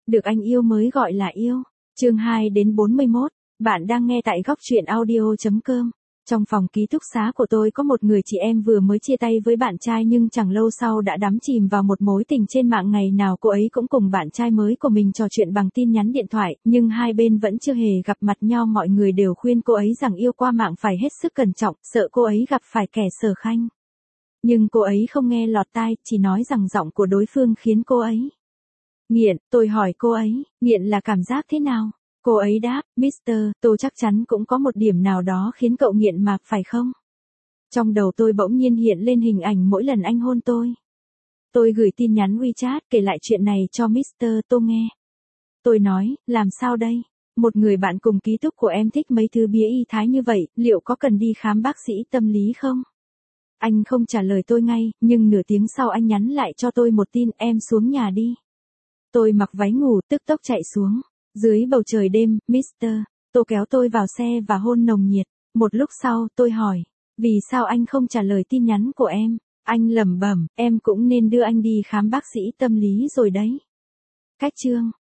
Được anh yêu mới gọi là yêu. Chương 2 đến 41. Bạn đang nghe tại góc truyện audio.com. Trong phòng ký túc xá của tôi có một người chị em vừa mới chia tay với bạn trai nhưng chẳng lâu sau đã đắm chìm vào một mối tình trên mạng. Ngày nào cô ấy cũng cùng bạn trai mới của mình trò chuyện bằng tin nhắn điện thoại, nhưng hai bên vẫn chưa hề gặp mặt nhau. Mọi người đều khuyên cô ấy rằng yêu qua mạng phải hết sức cẩn trọng, sợ cô ấy gặp phải kẻ sở khanh. Nhưng cô ấy không nghe lọt tai, chỉ nói rằng giọng của đối phương khiến cô ấy nghiện. Tôi hỏi cô ấy, nghiện là cảm giác thế nào? Cô ấy đáp, Mr. Tôi chắc chắn cũng có một điểm nào đó khiến cậu nghiện mà, phải không? Trong đầu tôi bỗng nhiên hiện lên hình ảnh mỗi lần anh hôn tôi. Tôi gửi tin nhắn WeChat kể lại chuyện này cho Mr. Tô nghe. Tôi nói, làm sao đây? Một người bạn cùng ký túc của em thích mấy thứ bía y thái như vậy, liệu có cần đi khám bác sĩ tâm lý không? Anh không trả lời tôi ngay, nhưng nửa tiếng sau anh nhắn lại cho tôi một tin, em xuống nhà đi. Tôi mặc váy ngủ, tức tốc chạy xuống. Dưới bầu trời đêm, Mr. Tô kéo tôi vào xe và hôn nồng nhiệt. Một lúc sau, tôi hỏi, vì sao anh không trả lời tin nhắn của em? Anh lẩm bẩm, em cũng nên đưa anh đi khám bác sĩ tâm lý rồi đấy. Cách chương